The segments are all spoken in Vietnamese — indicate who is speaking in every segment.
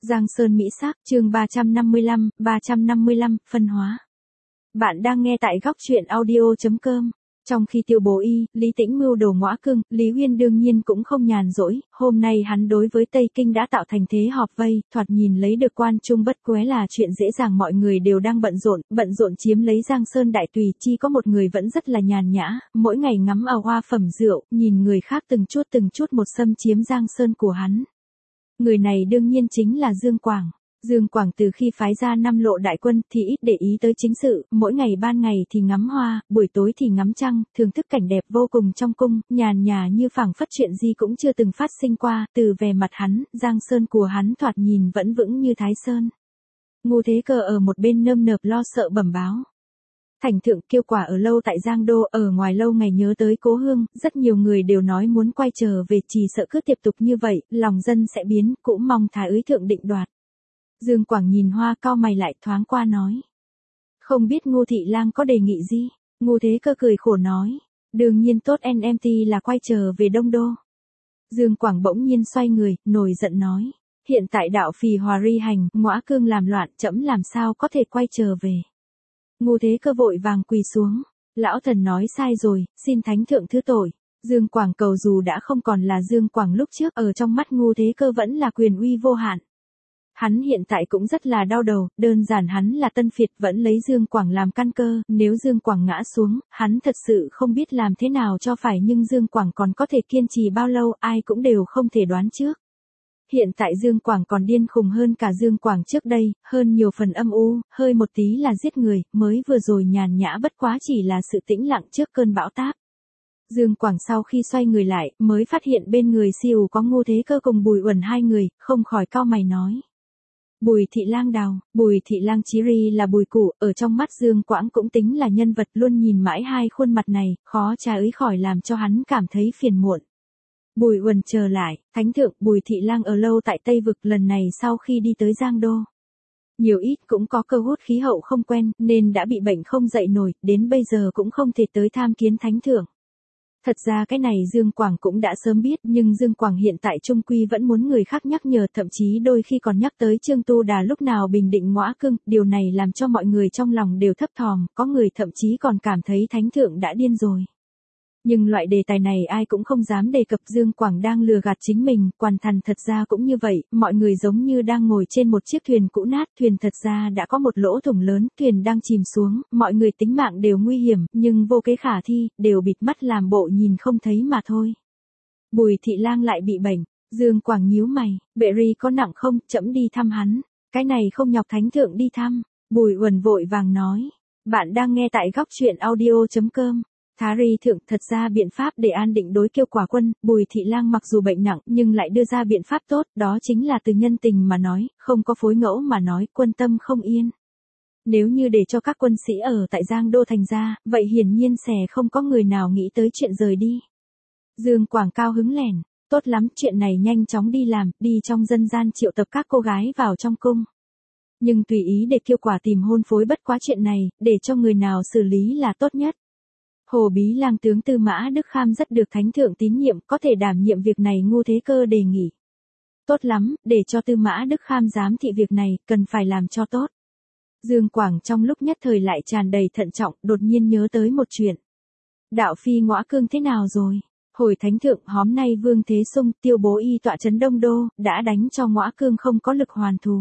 Speaker 1: Giang Sơn Mỹ Sắc, chương 355, phân hóa. Bạn đang nghe tại góc truyện audio.com. Trong khi Tiêu Bố Y, Lý Tĩnh mưu đồ ngõa cương, Lý Huyên đương nhiên cũng không nhàn rỗi, hôm nay hắn đối với Tây Kinh đã tạo thành thế họp vây, thoạt nhìn lấy được quan trung bất quế là chuyện dễ dàng, mọi người đều đang bận rộn chiếm lấy Giang Sơn đại tùy, chỉ có một người vẫn rất là nhàn nhã, mỗi ngày ngắm ở hoa phẩm rượu, nhìn người khác từng chút một xâm chiếm Giang Sơn của hắn. Người này đương nhiên chính là Dương Quảng. Dương Quảng từ khi phái ra 5 lộ đại quân thì ít để ý tới chính sự, mỗi ngày ban ngày thì ngắm hoa, buổi tối thì ngắm trăng, thưởng thức cảnh đẹp vô cùng trong cung, nhàn nhã như phảng phất chuyện gì cũng chưa từng phát sinh qua, từ vẻ mặt hắn, Giang Sơn của hắn thoạt nhìn vẫn vững như Thái Sơn. Ngô Thế Cơ ở một bên nơm nớp lo sợ bẩm báo. Thành thượng Kiêu Quả ở lâu tại Giang Đô, ở ngoài lâu ngày nhớ tới cố hương, rất nhiều người đều nói muốn quay trở về, chỉ sợ cứ tiếp tục như vậy, lòng dân sẽ biến, cũng mong Thái úy thượng định đoạt. Dương Quảng nhìn Hoa cau mày lại, thoáng qua nói. Không biết Ngô thị lang có đề nghị gì? Ngô Thế Cơ cười khổ nói. Đương nhiên tốt NMT là quay trở về Đông Đô. Dương Quảng bỗng nhiên xoay người, nổi giận nói. Hiện tại đạo phì hòa ri hành, ngõa cương làm loạn, trẫm làm sao có thể quay trở về. Ngô Thế Cơ vội vàng quỳ xuống. Lão thần nói sai rồi, xin thánh thượng thứ tội. Dương Quảng cầu dù đã không còn là Dương Quảng lúc trước, ở trong mắt Ngô Thế Cơ vẫn là quyền uy vô hạn. Hắn hiện tại cũng rất là đau đầu, đơn giản hắn là Tân Phiệt vẫn lấy Dương Quảng làm căn cơ, nếu Dương Quảng ngã xuống, hắn thật sự không biết làm thế nào cho phải, nhưng Dương Quảng còn có thể kiên trì bao lâu ai cũng đều không thể đoán trước. Hiện tại Dương Quảng còn điên khùng hơn cả Dương Quảng trước đây, hơn nhiều phần âm u, hơi một tí là giết người, mới vừa rồi nhàn nhã bất quá chỉ là sự tĩnh lặng trước cơn bão táp. Dương Quảng sau khi xoay người lại, mới phát hiện bên người Siêu có Ngô Thế Cơ cùng Bùi Uẩn hai người, không khỏi cau mày nói. Bùi thị lang đào, Bùi thị lang chí ri là Bùi Cụ, ở trong mắt Dương Quảng cũng tính là nhân vật, luôn nhìn mãi hai khuôn mặt này, khó tránh khỏi làm cho hắn cảm thấy phiền muộn. Bùi Uẩn trở lại, thánh thượng, Bùi thị lang ở lâu tại Tây Vực, lần này sau khi đi tới Giang Đô. Nhiều ít cũng có cơ hút khí hậu không quen, nên đã bị bệnh không dậy nổi, đến bây giờ cũng không thể tới tham kiến thánh thượng. Thật ra cái này Dương Quảng cũng đã sớm biết, nhưng Dương Quảng hiện tại trung quy vẫn muốn người khác nhắc nhở, thậm chí đôi khi còn nhắc tới Trương Tu Đà lúc nào bình định ngõa cương, điều này làm cho mọi người trong lòng đều thấp thỏm, có người thậm chí còn cảm thấy thánh thượng đã điên rồi. Nhưng loại đề tài này ai cũng không dám đề cập, Dương Quảng đang lừa gạt chính mình, hoàn thành thật ra cũng như vậy, mọi người giống như đang ngồi trên một chiếc thuyền cũ nát, thuyền thật ra đã có một lỗ thủng lớn, thuyền đang chìm xuống, mọi người tính mạng đều nguy hiểm, nhưng vô kế khả thi, đều bịt mắt làm bộ nhìn không thấy mà thôi. Bùi thị lang lại bị bệnh, Dương Quảng nhíu mày, bệ ri có nặng không, trẫm đi thăm hắn, cái này không nhọc thánh thượng đi thăm, Bùi Uẩn vội vàng nói, bạn đang nghe tại góc truyện audio.com. Thái ri thượng, thật ra biện pháp để an định đối Kiêu Quả quân, Bùi thị lang mặc dù bệnh nặng nhưng lại đưa ra biện pháp tốt, đó chính là từ nhân tình mà nói, không có phối ngẫu mà nói, quân tâm không yên. Nếu như để cho các quân sĩ ở tại Giang Đô thành ra, vậy hiển nhiên sẽ không có người nào nghĩ tới chuyện rời đi. Dương Quảng cao hứng lẻn, tốt lắm, chuyện này nhanh chóng đi làm, đi trong dân gian triệu tập các cô gái vào trong cung. Nhưng tùy ý để Kiêu Quả tìm hôn phối, bất quá chuyện này, để cho người nào xử lý là tốt nhất. Hồ Bí lang tướng Tư Mã Đức Kham rất được thánh thượng tín nhiệm, có thể đảm nhiệm việc này, Ngô Thế Cơ đề nghị. Tốt lắm, để cho Tư Mã Đức Kham giám thị việc này, cần phải làm cho tốt. Dương Quảng trong lúc nhất thời lại tràn đầy thận trọng, đột nhiên nhớ tới một chuyện. Đạo phi ngõa cương thế nào rồi? Hồi thánh thượng, hôm nay Vương Thế Sung, Tiêu Bố Y tọa trấn Đông Đô, đã đánh cho ngõa cương không có lực hoàn thù.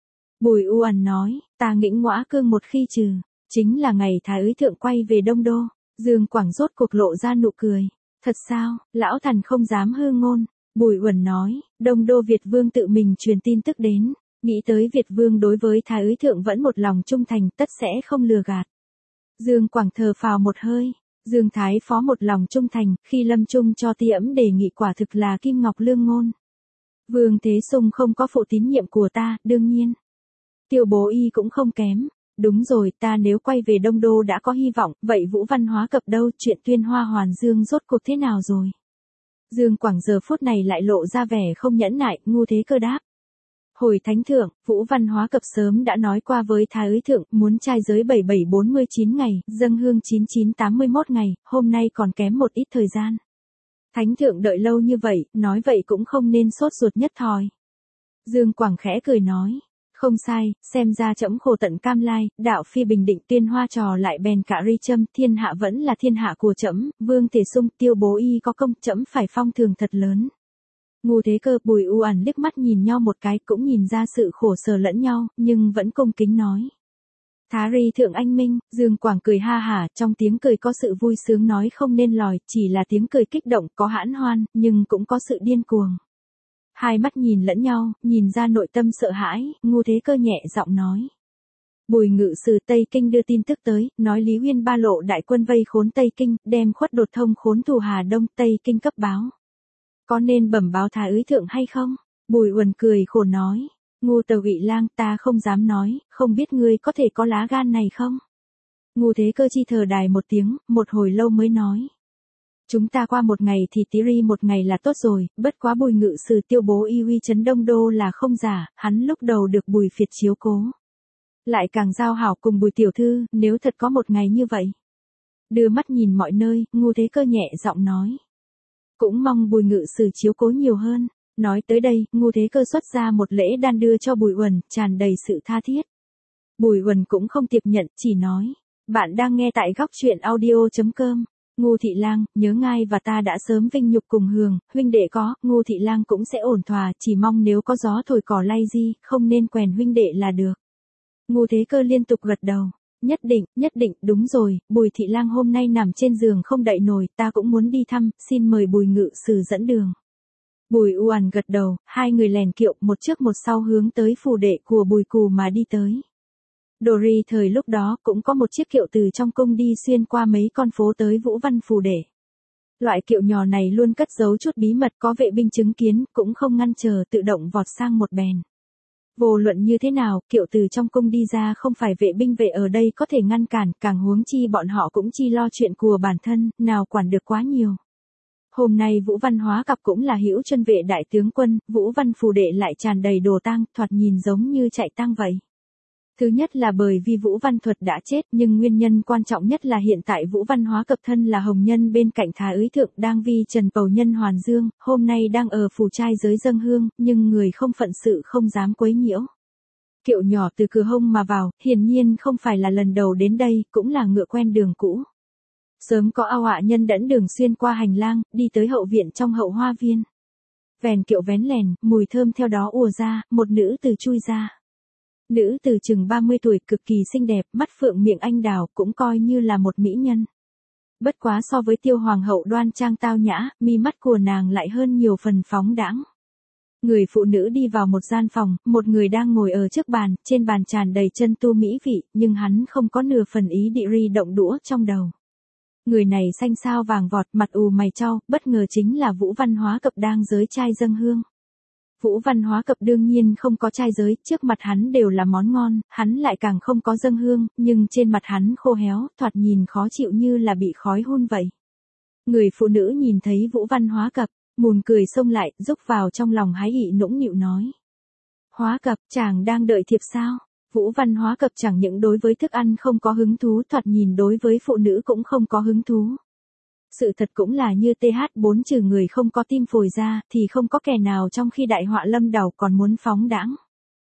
Speaker 1: Bùi Uẩn nói, ta nghĩ ngõa cương một khi trừ, chính là ngày Thái úy thượng quay về Đông Đô. Dương Quảng rốt cuộc lộ ra nụ cười. Thật sao, lão thần không dám hư ngôn. Bùi Uẩn nói, Đông Đô Việt Vương tự mình truyền tin tức đến. Nghĩ tới Việt Vương đối với Thái úy thượng vẫn một lòng trung thành, tất sẽ không lừa gạt. Dương Quảng thở phào một hơi. Dương Thái phó một lòng trung thành, khi lâm trung cho tiễm đề nghị quả thực là kim ngọc lương ngôn. Vương Thế Sung không có phụ tín nhiệm của ta, đương nhiên. Tiêu Bố Y cũng không kém. Đúng rồi, ta nếu quay về Đông Đô đã có hy vọng, vậy Vũ Văn Hóa Cập đâu, chuyện Tuyên Hoa Hoàn Dương rốt cuộc thế nào rồi? Dương Quảng giờ phút này lại lộ ra vẻ không nhẫn nại, Ngô Thế Cơ đáp. Hồi thánh thượng, Vũ Văn Hóa Cập sớm đã nói qua với Thái úy thượng, muốn trai giới 7749 ngày, dâng hương 9981 ngày, hôm nay còn kém một ít thời gian. Thánh thượng đợi lâu như vậy, nói vậy cũng không nên sốt ruột nhất thòi. Dương Quảng khẽ cười nói. Không sai, xem ra trẫm khổ tận cam lai, đạo phi bình định tiên hoa trò lại bèn cả ri châm, thiên hạ vẫn là thiên hạ của trẫm, Vương Thể Sung, Tiêu Bố Y có công, trẫm phải phong thường thật lớn. Ngô Thế Cơ, Bùi U Ẩn liếc mắt nhìn nhau một cái, cũng nhìn ra sự khổ sở lẫn nhau, nhưng vẫn cung kính nói. Thá ri thượng anh minh. Dương Quảng cười ha hả, trong tiếng cười có sự vui sướng nói không nên lời, chỉ là tiếng cười kích động, có hãn hoan, nhưng cũng có sự điên cuồng. Hai mắt nhìn lẫn nhau, nhìn ra nội tâm sợ hãi, Ngô Thế Cơ nhẹ giọng nói. Bùi ngự sử Tây Kinh đưa tin tức tới, nói Lý Huyên ba lộ đại quân vây khốn Tây Kinh, đem khuất đột thông khốn thù Hà Đông, Tây Kinh cấp báo. Có nên bẩm báo thái úy thượng hay không? Bùi Uẩn cười khổ nói. Ngô Tàu Ủy Lang, ta không dám nói, không biết ngươi có thể có lá gan này không? Ngô Thế Cơ chi thở đài một tiếng, một hồi lâu mới nói. Chúng ta qua một ngày thì tí ri một ngày là tốt rồi, bất quá Bùi ngự sử Tiêu Bố Y uy chấn Đông Đô là không giả, hắn lúc đầu được Bùi Phiệt chiếu cố. Lại càng giao hảo cùng Bùi tiểu thư, nếu thật có một ngày như vậy. Đưa mắt nhìn mọi nơi, Ngô Thế Cơ nhẹ giọng nói. Cũng mong Bùi ngự sử chiếu cố nhiều hơn. Nói tới đây, Ngô Thế Cơ xuất ra một lễ đan đưa cho Bùi Uẩn, tràn đầy sự tha thiết. Bùi Uẩn cũng không tiếp nhận, chỉ nói. Bạn đang nghe tại góc truyện audio.com. Ngô Thị Lang, nhớ ngài và ta đã sớm vinh nhục cùng hưởng, huynh đệ có, Ngô Thị Lang cũng sẽ ổn thỏa, chỉ mong nếu có gió thổi cỏ lay di, không nên quèn huynh đệ là được. Ngô Thế Cơ liên tục gật đầu. Nhất định, đúng rồi, Bùi Thị Lang hôm nay nằm trên giường không đậy nổi, ta cũng muốn đi thăm, xin mời Bùi ngự sử dẫn đường. Bùi U Ẩn gật đầu, hai người lèn kiệu một trước một sau hướng tới phủ đệ của Bùi Cù mà đi tới. Đồ ri thời lúc đó cũng có một chiếc kiệu từ trong cung đi xuyên qua mấy con phố tới Vũ Văn phủ đệ. Loại kiệu nhỏ này luôn cất giấu chút bí mật, có vệ binh chứng kiến, cũng không ngăn chờ, tự động vọt sang một bèn. Vô luận như thế nào, kiệu từ trong cung đi ra không phải vệ binh vệ ở đây có thể ngăn cản, càng huống chi bọn họ cũng chi lo chuyện của bản thân, nào quản được quá nhiều. Hôm nay Vũ Văn Hóa Cặp cũng là hữu chân vệ đại tướng quân, Vũ Văn phủ đệ lại tràn đầy đồ tang, thoạt nhìn giống như chạy tang vậy. Thứ nhất là bởi vì Vũ Văn Thuật đã chết, nhưng nguyên nhân quan trọng nhất là hiện tại Vũ Văn Hóa Cập thân là hồng nhân bên cạnh thái úy thượng đang vi trần pầu nhân Hoàn Dương, hôm nay đang ở phủ trai giới dâng hương, nhưng người không phận sự không dám quấy nhiễu. Kiệu nhỏ từ cửa hông mà vào, hiển nhiên không phải là lần đầu đến đây, cũng là ngựa quen đường cũ. Sớm có ao hạ nhân dẫn đường xuyên qua hành lang, đi tới hậu viện trong hậu hoa viên. Vèn kiệu vén lèn, mùi thơm theo đó ùa ra, một nữ từ chui ra. Nữ từ chừng 30 tuổi, cực kỳ xinh đẹp, mắt phượng miệng anh đào, cũng coi như là một mỹ nhân. Bất quá so với Tiêu hoàng hậu đoan trang tao nhã, mi mắt của nàng lại hơn nhiều phần phóng đãng. Người phụ nữ đi vào một gian phòng, một người đang ngồi ở trước bàn, trên bàn tràn đầy chân tu mỹ vị, nhưng hắn không có nửa phần ý định ri động đũa trong đầu. Người này xanh xao vàng vọt, mặt ù mày chau, bất ngờ chính là Vũ Văn Hóa Cập đang giới trai dâng hương. Vũ Văn Hóa Cập đương nhiên không có trai giới, trước mặt hắn đều là món ngon, hắn lại càng không có dâng hương, nhưng trên mặt hắn khô héo, thoạt nhìn khó chịu như là bị khói hun vậy. Người phụ nữ nhìn thấy Vũ Văn Hóa Cập, mùn cười xông lại, rúc vào trong lòng hái ị nũng nịu nói. Hóa Cập, chàng đang đợi thiệp sao? Vũ Văn Hóa Cập chẳng những đối với thức ăn không có hứng thú, thoạt nhìn đối với phụ nữ cũng không có hứng thú. Sự thật cũng là như TH4 trừ người không có tim phổi ra, thì không có kẻ nào trong khi đại họa lâm đầu còn muốn phóng đãng.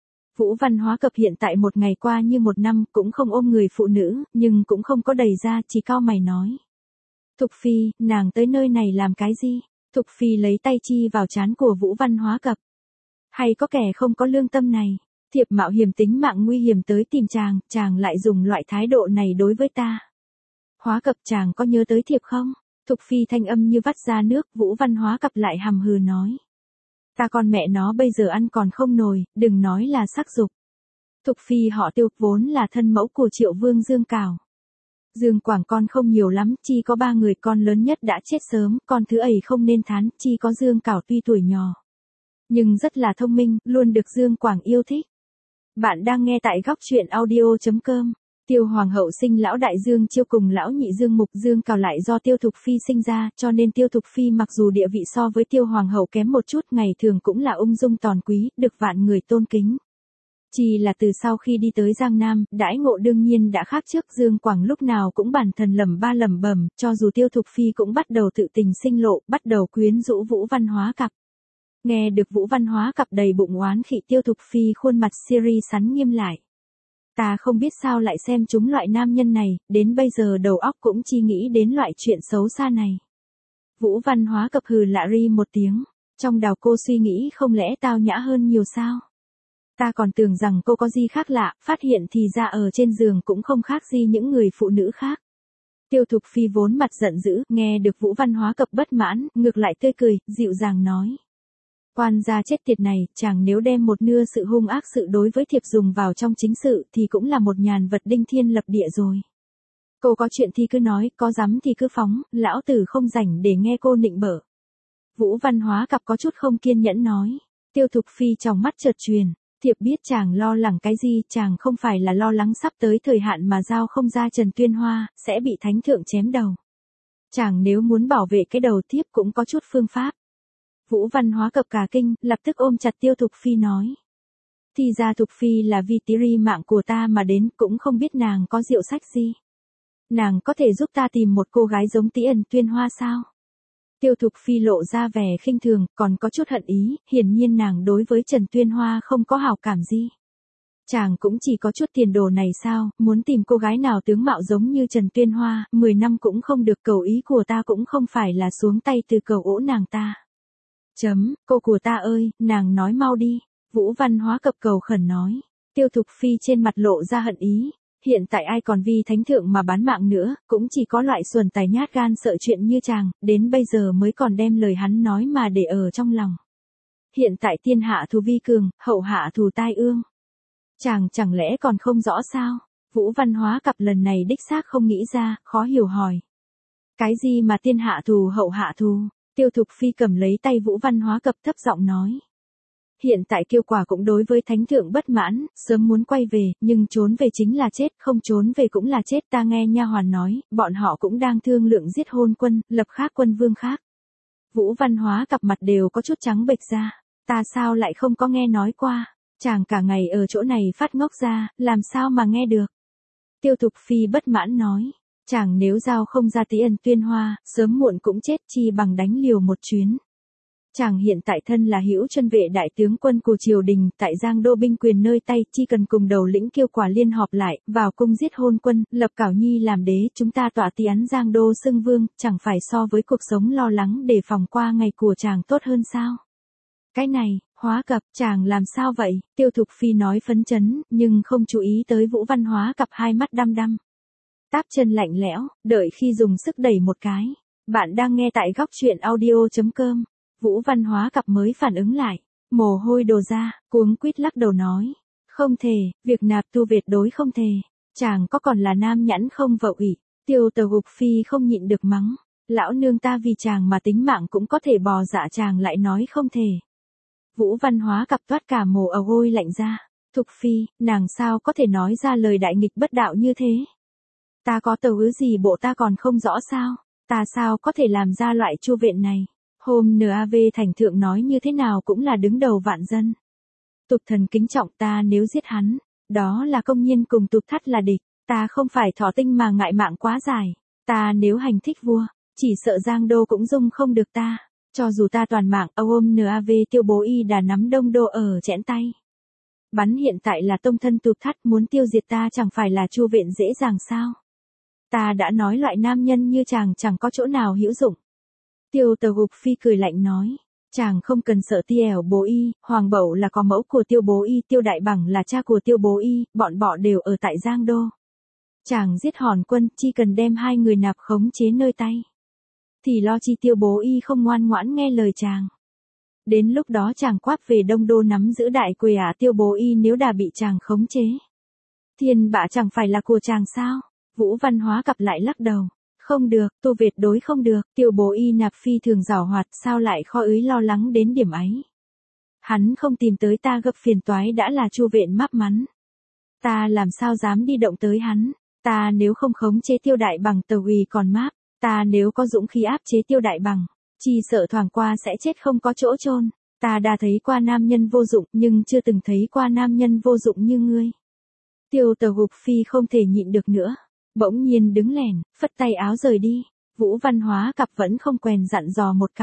Speaker 1: Vũ Văn Hóa Cập hiện tại một ngày qua như một năm, cũng không ôm người phụ nữ, nhưng cũng không có đầy ra, chỉ cau mày nói. Thục Phi, nàng tới nơi này làm cái gì? Thục Phi lấy tay chi vào trán của Vũ Văn Hóa Cập. Hay có kẻ không có lương tâm này? Thiệp mạo hiểm tính mạng nguy hiểm tới tìm chàng lại dùng loại thái độ này đối với ta. Hóa Cập, chàng có nhớ tới thiệp không? Thục Phi thanh âm như vắt ra nước, Vũ Văn Hóa Cập lại hầm hừ nói. Ta con mẹ nó bây giờ ăn còn không nồi, đừng nói là sắc dục. Thục Phi họ Tiêu vốn là thân mẫu của Triệu Vương Dương Cảo. Dương Quảng con không nhiều lắm, chi có 3 người, con lớn nhất đã chết sớm, con thứ ấy không nên thán, chi có Dương Cảo tuy tuổi nhỏ. Nhưng rất là thông minh, luôn được Dương Quảng yêu thích. Bạn đang nghe tại góc truyện audio.com. Tiêu hoàng hậu sinh lão đại Dương Chiêu cùng lão nhị Dương Mục, Dương Cảo lại do Tiêu Thục Phi sinh ra, cho nên Tiêu Thục Phi mặc dù địa vị so với Tiêu hoàng hậu kém một chút, ngày thường cũng là ung dung tòn quý, được vạn người tôn kính. Chỉ là từ sau khi đi tới Giang Nam, đãi ngộ đương nhiên đã khác trước, Dương Quảng lúc nào cũng bản thân lẩm bẩm, cho dù Tiêu Thục Phi cũng bắt đầu tự tình sinh lộ, bắt đầu quyến rũ Vũ Văn Hóa Cặp. Nghe được Vũ Văn Hóa cặp đầy bụng oán khị, Tiêu Thục Phi khuôn mặt Siri sắn nghiêm lại. Ta không biết sao lại xem chúng loại nam nhân này, đến bây giờ đầu óc cũng chỉ nghĩ đến loại chuyện xấu xa này. Vũ Văn Hóa cập hừ lạ ri một tiếng, trong đầu cô suy nghĩ không lẽ tao nhã hơn nhiều sao? Ta còn tưởng rằng cô có gì khác lạ, phát hiện thì ra ở trên giường cũng không khác gì những người phụ nữ khác. Tiêu Thục Phi vốn mặt giận dữ, nghe được Vũ Văn Hóa cập bất mãn, ngược lại tươi cười, dịu dàng nói. Quan gia chết tiệt này, chàng nếu đem một nửa sự hung ác sự đối với thiệp dùng vào trong chính sự thì cũng là một nhàn vật đinh thiên lập địa rồi. Cô có chuyện thì cứ nói, có dám thì cứ phóng, lão tử không rảnh để nghe cô nịnh bợ. Vũ Văn Hóa cặp có chút không kiên nhẫn nói. Tiêu Thục Phi trong mắt chợt truyền. Thiệp biết chàng lo lắng cái gì, chàng không phải là lo lắng sắp tới thời hạn mà giao không ra Trần Tuyên Hoa, sẽ bị thánh thượng chém đầu. Chàng nếu muốn bảo vệ cái đầu thiếp cũng có chút phương pháp. Vũ Văn Hóa cập cả kinh, lập tức ôm chặt Tiêu Thục Phi nói. Thì ra Thục Phi là vì tí ri mạng của ta mà đến, cũng không biết nàng có diệu sách gì. Nàng có thể giúp ta tìm một cô gái giống Tí Ẩn Tuyên Hoa sao? Tiêu Thục Phi lộ ra vẻ khinh thường, còn có chút hận ý, hiển nhiên nàng đối với Trần Tuyên Hoa không có hảo cảm gì. Chàng cũng chỉ có chút tiền đồ này sao, muốn tìm cô gái nào tướng mạo giống như Trần Tuyên Hoa, 10 năm cũng không được, cầu ý của ta cũng không phải là xuống tay từ cầu ỗ nàng ta. Cô của ta ơi, nàng nói mau đi, Vũ Văn Hóa cập cầu khẩn nói. Tiêu Thục Phi trên mặt lộ ra hận ý. Hiện tại ai còn vì thánh thượng mà bán mạng nữa, cũng chỉ có loại xuẩn tài nhát gan sợ chuyện như chàng, đến bây giờ mới còn đem lời hắn nói mà để ở trong lòng. Hiện tại tiên hạ thù vi cường, hậu hạ thù tai ương. Chàng chẳng lẽ còn không rõ sao? Vũ Văn Hóa cặp lần này đích xác không nghĩ ra, khó hiểu hỏi. Cái gì mà tiên hạ thù hậu hạ thù? Tiêu Thục Phi cầm lấy tay Vũ Văn Hóa cập thấp giọng nói. Hiện tại Kiêu Quả cũng đối với thánh thượng bất mãn, sớm muốn quay về, nhưng trốn về chính là chết, không trốn về cũng là chết. Ta nghe nha hoàn nói, bọn họ cũng đang thương lượng giết Hôn Quân, lập khác quân vương khác. Vũ Văn Hóa cặp mặt đều có chút trắng bệch ra. Ta sao lại không có nghe nói qua? Chàng cả ngày ở chỗ này phát ngốc ra, làm sao mà nghe được? Tiêu Thục Phi bất mãn nói. Chàng nếu giao không ra Tí Ẩn Tuyên Hoa, sớm muộn cũng chết, chi bằng đánh liều một chuyến. Chàng hiện tại thân là Hữu Chân vệ đại tướng quân của triều đình, tại Giang Đô binh quyền nơi tay, chỉ cần cùng đầu lĩnh Kiêu Quả liên họp lại, vào cung giết Hôn Quân, lập Cảo Nhi làm đế, chúng ta tọa tí án Giang Đô xưng vương, chẳng phải so với cuộc sống lo lắng đề phòng qua ngày của chàng tốt hơn sao? Cái này, Hóa cập, chàng làm sao vậy? Tiêu Thục Phi nói phấn chấn, nhưng không chú ý tới Vũ Văn Hóa cặp hai mắt đăm đăm. Táp chân lạnh lẽo, đợi khi dùng sức đẩy một cái. Bạn đang nghe tại góc truyện audio.com. Vũ Văn Hóa cặp mới phản ứng lại, mồ hôi đổ ra, cuống quýt lắc đầu nói. Không thể, việc nạp tu tuyệt đối không thể. Chàng có còn là nam nhãn không vợ ủy. Tiêu Thục Phi không nhịn được mắng. Lão nương ta vì chàng mà tính mạng cũng có thể bò dạ, chàng lại nói không thể. Vũ Văn Hóa cặp toát cả mồ hôi lạnh ra. Thục Phi, nàng sao có thể nói ra lời đại nghịch bất đạo như thế? Ta có tờ ứ gì bộ ta còn không rõ sao? Ta sao có thể làm ra loại chu viện này? Hôm NAV thành thượng nói như thế nào cũng là đứng đầu vạn dân. Tục thần kính trọng ta, nếu giết hắn, đó là công nhiên cùng tục thắt là địch. Ta không phải thỏ tinh mà ngại mạng quá dài. Ta nếu hành thích vua, chỉ sợ Giang Đô cũng dung không được ta. Cho dù ta toàn mạng, ôm NAV Tiêu Bố Y đã nắm Đông Đô ở chẽn tay. Bắn hiện tại là tông thân tục thắt, muốn tiêu diệt ta chẳng phải là chu viện dễ dàng sao? Ta đã nói loại nam nhân như chàng chẳng có chỗ nào hữu dụng. Tiêu Thục Phi cười lạnh nói. Chàng không cần sợ Tiêu Bố Y, Hoàng Bẩu là có mẫu của Tiêu Bố Y, Tiêu Đại Bằng là cha của Tiêu Bố Y, bọn bọ đều ở tại Giang Đô. Chàng giết Hòn Quân, chỉ cần đem hai người nạp khống chế nơi tay. Thì lo chi Tiêu Bố Y không ngoan ngoãn nghe lời chàng. Đến lúc đó chàng quát về Đông Đô nắm giữ đại quyền Tiêu Bố Y nếu đã bị chàng khống chế. Thiên bạ chẳng phải là của chàng sao? Vũ Văn Hóa cặp lại lắc đầu. Không được, tu tuyệt đối không được, Tiêu Bố Y nạp phi thường giảo hoạt, sao lại khó ứ lo lắng đến điểm ấy. Hắn không tìm tới ta gặp phiền toái đã là chu viện mắc mắn. Ta làm sao dám đi động tới hắn, ta nếu không khống chế Tiêu Đại Bằng tờ uy còn máp, ta nếu có dũng khí áp chế Tiêu Đại Bằng, chỉ sợ thoảng qua sẽ chết không có chỗ chôn. Ta đã thấy qua nam nhân vô dụng nhưng chưa từng thấy qua nam nhân vô dụng như ngươi. Tiêu Thục Phi không thể nhịn được nữa. Bỗng nhiên đứng lẻn, phất tay áo rời đi. Vũ Văn Hóa cặp vẫn không quèn dặn dò một cào.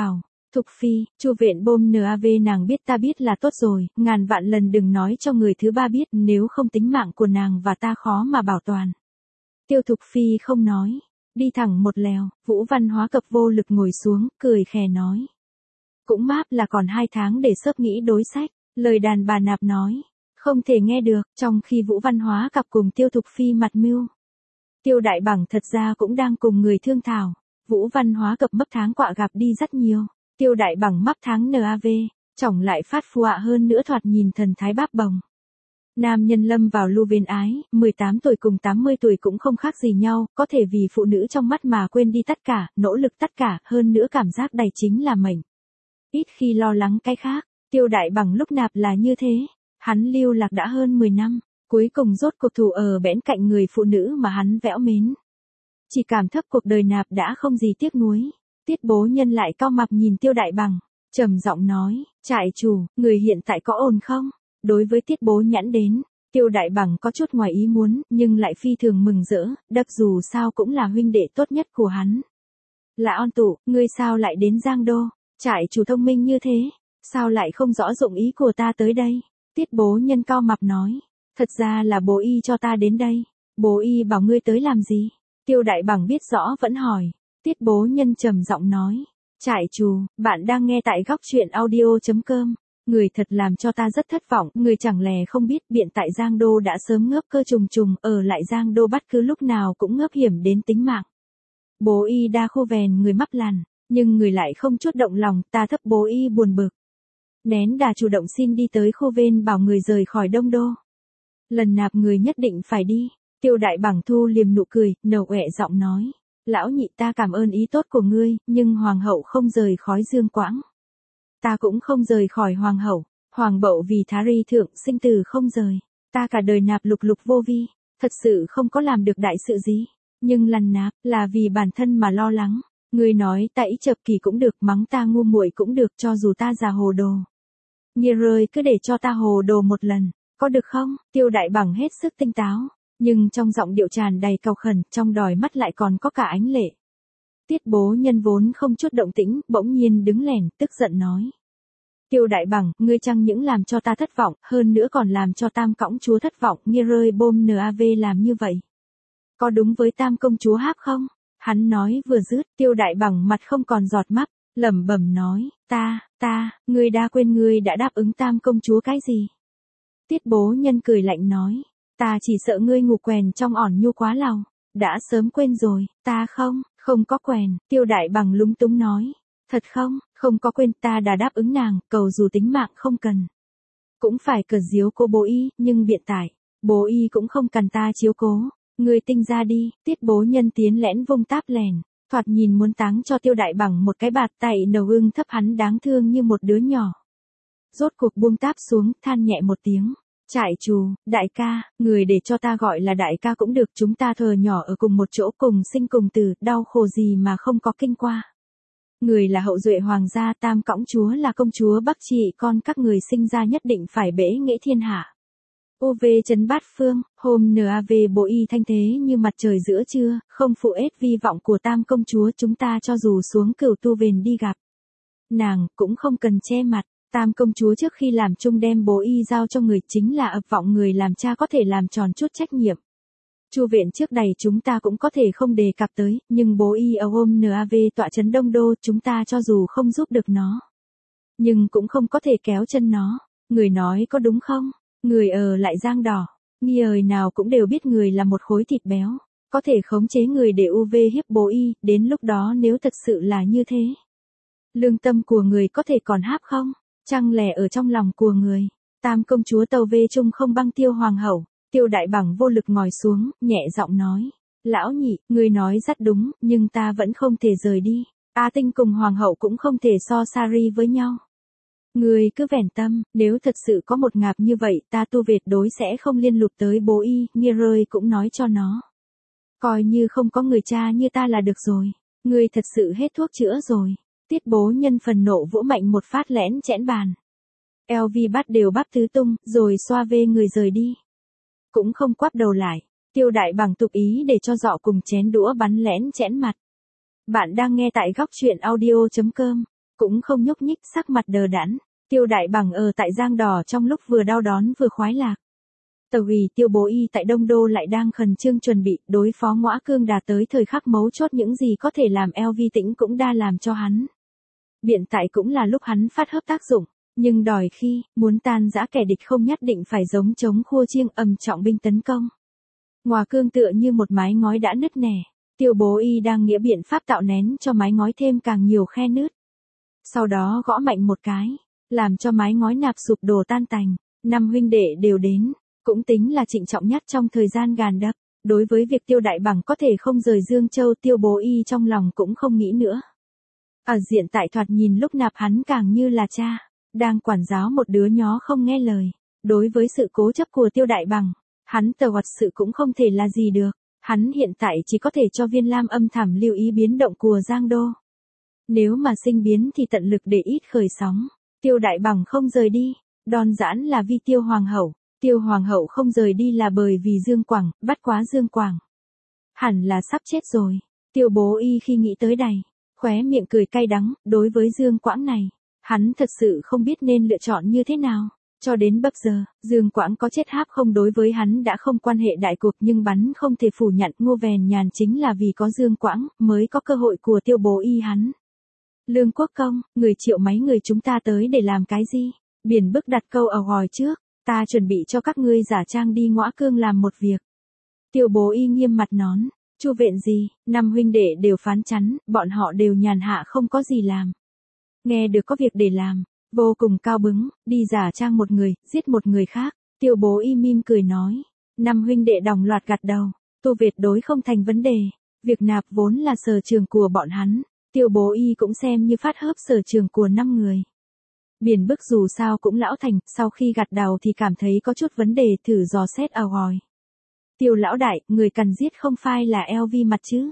Speaker 1: Thục Phi, Chu Viện Bôm NAV nàng biết ta biết là tốt rồi, ngàn vạn lần đừng nói cho người thứ ba biết, nếu không tính mạng của nàng và ta khó mà bảo toàn. Tiêu Thục Phi không nói, đi thẳng một lèo, Vũ Văn Hóa Cập vô lực ngồi xuống, cười khè nói. Cũng máp là còn 2 tháng để sớp nghĩ đối sách, lời đàn bà nạp nói. Không thể nghe được, trong khi Vũ Văn Hóa Cập cùng Tiêu Thục Phi mặt mưu. Tiêu Đại Bằng thật ra cũng đang cùng người thương thảo, Vũ Văn Hóa Cập mấp tháng quạ gặp đi rất nhiều. Tiêu Đại Bằng mấp tháng NAV, chỏng lại phát phụa hơn nữa thoạt nhìn thần thái báp bồng. Nam nhân lâm vào lưu viên ái, 18 tuổi cùng 80 tuổi cũng không khác gì nhau, có thể vì phụ nữ trong mắt mà quên đi tất cả, nỗ lực tất cả, hơn nữa cảm giác đầy chính là mệnh. Ít khi lo lắng cái khác, Tiêu Đại Bằng lúc nạp là như thế, hắn lưu lạc đã hơn 10 năm, cuối cùng rốt cuộc thủ ở bẽn cạnh người phụ nữ mà hắn vẽo mến. Chỉ cảm thức cuộc đời nạp đã không gì tiếc nuối. Tiết Bố Nhân lại cau mặt nhìn Tiêu Đại Bằng, trầm giọng nói, trại chủ, người hiện tại có ổn không? Đối với Tiết Bố Nhãn đến, Tiêu Đại Bằng có chút ngoài ý muốn, nhưng lại phi thường mừng rỡ, đặc dù sao cũng là huynh đệ tốt nhất của hắn. Lã On Tụ, ngươi sao lại đến Giang Đô? Trại chủ thông minh như thế, sao lại không rõ dụng ý của ta tới đây? Tiết Bố Nhân cau mặt nói, thật ra là bố y cho ta đến đây. Bố y bảo ngươi tới làm gì? Tiêu Đại Bằng biết rõ vẫn hỏi. Tiết Bố Nhân trầm giọng nói, trại chủ, bạn đang nghe tại góc truyện audio.com. Người thật làm cho ta rất thất vọng, người chẳng lẽ không biết biện tại Giang Đô đã sớm ngớp cơ trùng trùng, ở lại Giang Đô bất cứ lúc nào cũng ngớp hiểm đến tính mạng. Bố y đa khô vèn người mắp lằn, nhưng người lại không chút động lòng, ta thấp bố y buồn bực. Nén đà chủ động xin đi tới khô vên bảo người rời khỏi Đông Đô. Lần nạp người nhất định phải đi. Tiêu Đại Bằng thu liềm nụ cười, nầu ẹ giọng nói. Lão nhị ta cảm ơn ý tốt của ngươi, nhưng hoàng hậu không rời khỏi Dương Quãng. Ta cũng không rời khỏi hoàng hậu, hoàng bậu vì Thá Ri thượng sinh tử không rời. Ta cả đời nạp lục lục vô vi, thật sự không có làm được đại sự gì. Nhưng lần nạp là vì bản thân mà lo lắng. Ngươi nói ta ý chập kỳ cũng được, mắng ta ngu muội cũng được, cho dù ta già hồ đồ. Nghia rơi cứ để cho ta hồ đồ một lần, có được không? Tiêu Đại Bằng hết sức tinh táo, nhưng trong giọng điệu tràn đầy cầu khẩn, trong đòi mắt lại còn có cả ánh lệ. Tiết Bố Nhân vốn không chút động tĩnh, bỗng nhiên đứng lẻn, tức giận nói. Tiêu Đại Bằng, ngươi chẳng những làm cho ta thất vọng, hơn nữa còn làm cho Tam Cõng Chúa thất vọng, Nghia rơi bôm NAV làm như vậy. Có đúng với Tam Công Chúa háp không? Hắn nói vừa dứt, Tiêu Đại Bằng mặt không còn giọt mắt, lẩm bẩm nói, ngươi đã quên ngươi đã đáp ứng Tam Công Chúa cái gì? Tiết Bố Nhân cười lạnh nói, ta chỉ sợ ngươi ngủ quèn trong ỏn nhu quá lòng, đã sớm quên rồi, ta không có quèn. Tiêu Đại Bằng lúng túng nói, thật không có quên, ta đã đáp ứng nàng, cầu dù tính mạng không cần. Cũng phải cờ diếu cô bố y, nhưng hiện tại, bố y cũng không cần ta chiếu cố. Ngươi tinh ra đi. Tiết Bố Nhân tiến lẽn vung táp lèn, thoạt nhìn muốn táng cho Tiêu Đại Bằng một cái bạt tay đầu ưng thấp, hắn đáng thương như một đứa nhỏ. Rốt cuộc buông táp xuống, than nhẹ một tiếng. Trại chủ, đại ca, người để cho ta gọi là đại ca cũng được, chúng ta thờ nhỏ ở cùng một chỗ, cùng sinh cùng tử, đau khổ gì mà không có kinh qua. Người là hậu duệ hoàng gia, Tam Cõng Chúa là công chúa Bắc Trị, con các người sinh ra nhất định phải bể nghệ thiên hạ. UV trấn bát phương, hôm NAV bộ y thanh thế như mặt trời giữa trưa, không phụ ết vi vọng của Tam Công Chúa, chúng ta cho dù xuống Cửu Tu Vền đi gặp nàng, cũng không cần che mặt. Tam Công Chúa trước khi làm chung đem bố y giao cho người, chính là ập vọng người làm cha có thể làm tròn chút trách nhiệm. Chu Viện trước đây chúng ta cũng có thể không đề cập tới, nhưng bố y ở hôm NAV tọa trấn Đông Đô, chúng ta cho dù không giúp được nó, nhưng cũng không có thể kéo chân nó. Người nói có đúng không? Người ở lại Giang Đỏ, người nào cũng đều biết người là một khối thịt béo, có thể khống chế người để UV hiếp bố y, đến lúc đó nếu thật sự là như thế, lương tâm của người có thể còn háp không? Chẳng lẽ ở trong lòng của người, Tam Công Chúa tàu về chung không băng Tiêu Hoàng hậu? Tiêu Đại Bằng vô lực ngồi xuống, nhẹ giọng nói, lão nhị, người nói rất đúng, nhưng ta vẫn không thể rời đi. A Tinh cùng Hoàng hậu cũng không thể so sari với nhau. Người cứ vẻn tâm, nếu thật sự có một ngạp như vậy, ta tu Việt đối sẽ không liên lụt tới bố y. Nghia rơi cũng nói cho nó, coi như không có người cha như ta là được rồi. Người thật sự hết thuốc chữa rồi. Tiết Bố Nhân phần nộ vỗ mạnh một phát lẽn chẽn bàn. LV bắt đều bắp tứ tung, rồi xoa về người rời đi. Cũng không quắp đầu lại. Tiêu Đại Bằng tục ý để cho dọ cùng chén đũa bắn lẽn chẽn mặt. Bạn đang nghe tại góc truyện audio.com. cũng không nhúc nhích, sắc mặt đờ đẫn. Tiêu Đại Bằng ở tại Giang Đỏ trong lúc vừa đau đón vừa khoái lạc. Tàu ủy Tiêu Bố Y tại Đông Đô lại đang khẩn trương chuẩn bị đối phó Ngõa Cương đạt tới thời khắc mấu chốt, những gì có thể làm LV Tĩnh cũng đã làm cho hắn. Hiện tại cũng là lúc hắn phát hấp tác dụng, nhưng đòi khi muốn tan rã kẻ địch không nhất định phải giống chống khua chiêng trọng binh tấn công. Ngõa Cương tựa như một mái ngói đã nứt nẻ, Tiêu Bố Y đang nghĩa biện pháp tạo nén cho mái ngói thêm càng nhiều khe nứt. Sau đó gõ mạnh một cái, làm cho mái ngói nạp sụp đổ tan tành. 5 huynh đệ đều đến, cũng tính là trịnh trọng nhất trong thời gian gàn đập. Đối với việc Tiêu Đại Bằng có thể không rời Dương Châu, Tiêu Bố Y trong lòng cũng không nghĩ nữa. Ở diện tại thoạt nhìn lúc nạp hắn càng như là cha, đang quản giáo một đứa nhó không nghe lời. Đối với sự cố chấp của Tiêu Đại Bằng, hắn tờ hoạt sự cũng không thể là gì được. Hắn hiện tại chỉ có thể cho Viên Lam âm thầm lưu ý biến động của Giang Đô. Nếu mà sinh biến thì tận lực để ít khởi sóng. Tiêu Đại Bằng không rời đi, đòn giãn là vì Tiêu Hoàng hậu. Tiêu Hoàng hậu không rời đi là bởi vì Dương Quảng, bắt quá Dương Quảng. Hẳn là sắp chết rồi. Tiêu Bố Y khi nghĩ tới đây, khóe miệng cười cay đắng, đối với Dương Quảng này, hắn thật sự không biết nên lựa chọn như thế nào. Cho đến bây giờ, Dương Quảng có chết háp không đối với hắn đã không quan hệ đại cuộc, nhưng bắn không thể phủ nhận Ngô Vèn Nhàn chính là vì có Dương Quảng mới có cơ hội của Tiêu Bố Y hắn. Lương Quốc Công, người triệu mấy người chúng ta tới để làm cái gì? Biển Bức đặt câu ở gòi trước, ta chuẩn bị cho các ngươi giả trang đi Ngõa Cương làm một việc. Tiêu Bố Y nghiêm mặt nón, chu viện gì, 5 huynh đệ đều phán chắn, bọn họ đều nhàn hạ không có gì làm. Nghe được có việc để làm, vô cùng cao bứng, đi giả trang một người, giết một người khác. Tiêu Bố Y mỉm cười nói, 5 huynh đệ đồng loạt gật đầu, tu Việt đối không thành vấn đề, việc nạp vốn là sở trường của bọn hắn. Tiêu Bố Y cũng xem như phát hớp sở trường của 5 người. Biển Bức dù sao cũng lão thành, sau khi gật đầu thì cảm thấy có chút vấn đề, thử dò xét ở gòi. Tiêu lão đại, người cần giết không phải là LV mặt chứ?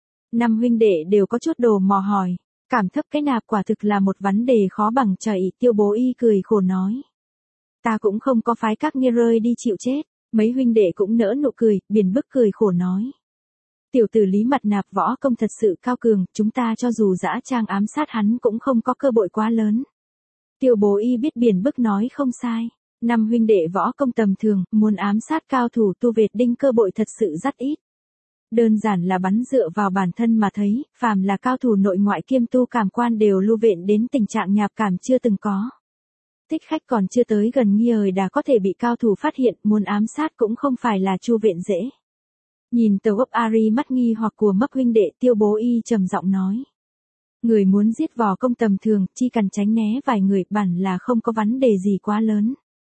Speaker 1: 5 huynh đệ đều có chút đồ mò hỏi, cảm thấp cái nạp quả thực là một vấn đề khó bằng trời. Tiêu Bố Y cười khổ nói, ta cũng không có phái các nghe rơi đi chịu chết. Mấy huynh đệ cũng nỡ nụ cười. Biển Bức cười khổ nói, tiểu tử Lý Mặt Nạp võ công thật sự cao cường, chúng ta cho dù dã trang ám sát hắn cũng không có cơ bội quá lớn. Tiêu Bố Y biết Biển Bức nói không sai, 5 huynh đệ võ công tầm thường, muốn ám sát cao thủ tu Việt đinh cơ bội thật sự rất ít. Đơn giản là bắn dựa vào bản thân mà thấy, phàm là cao thủ nội ngoại kiêm tu cảm quan đều lưu vện đến tình trạng nhạp cảm chưa từng có. Thích khách còn chưa tới gần nghi ời đã có thể bị cao thủ phát hiện, muốn ám sát cũng không phải là chu viện dễ. Nhìn tàu ấp Ari mắt nghi hoặc của Mấp huynh đệ, Tiêu Bố Y trầm giọng nói, người muốn giết võ công tầm thường, chỉ cần tránh né vài người, bản là không có vấn đề gì quá lớn.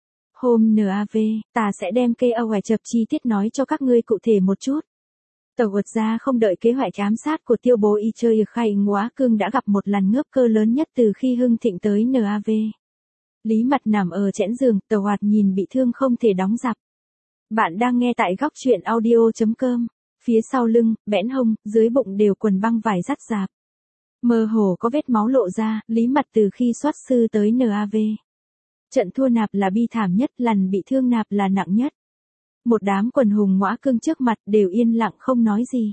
Speaker 1: Hôm NAV, ta sẽ đem cây ngoài chập chi tiết nói cho các ngươi cụ thể một chút. Tàu vượt ra không đợi kế hoạch ám sát của Tiêu Bố Y chơi khay Ngõa Cương đã gặp một lần ngớp cơ lớn nhất từ khi hưng thịnh tới NAV. Lý Mặt nằm ở chẽn giường, Tàu Hoạt nhìn bị thương không thể đóng dập. Bạn đang nghe tại góc truyện audio.com. Phía sau lưng, bẽn hông, dưới bụng đều quần băng vải rắt rạp. Mơ hồ có vết máu lộ ra, Lý Mặt từ khi soát sư tới NAV. Trận thua nạp là bi thảm nhất, lần bị thương nạp là nặng nhất. Một đám quần hùng Ngõa Cương trước mặt đều yên lặng không nói gì.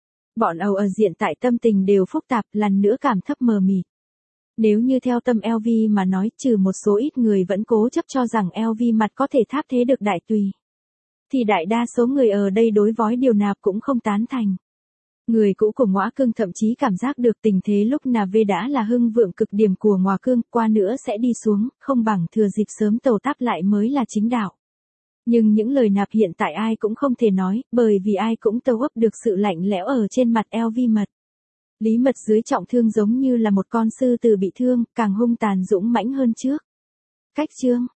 Speaker 1: Bọn Âu ở diện tại tâm tình đều phức tạp, lần nữa cảm thấp mờ mịt. Nếu như theo tâm LV mà nói, trừ một số ít người vẫn cố chấp cho rằng LV mặt có thể tháp thế được đại tùy, thì đại đa số người ở đây đối với điều nạp cũng không tán thành. Người cũ của Ngõa Cương thậm chí cảm giác được tình thế lúc NAV đã là hưng vượng cực điểm của Ngõa Cương, qua nữa sẽ đi xuống, không bằng thừa dịp sớm tàu táp lại mới là chính đạo. Nhưng những lời nạp hiện tại ai cũng không thể nói, bởi vì ai cũng tâu ấp được sự lạnh lẽo ở trên mặt LV Mật. Lý Mật dưới trọng thương giống như là một con sư tử bị thương, càng hung tàn dũng mãnh hơn trước. Cách chương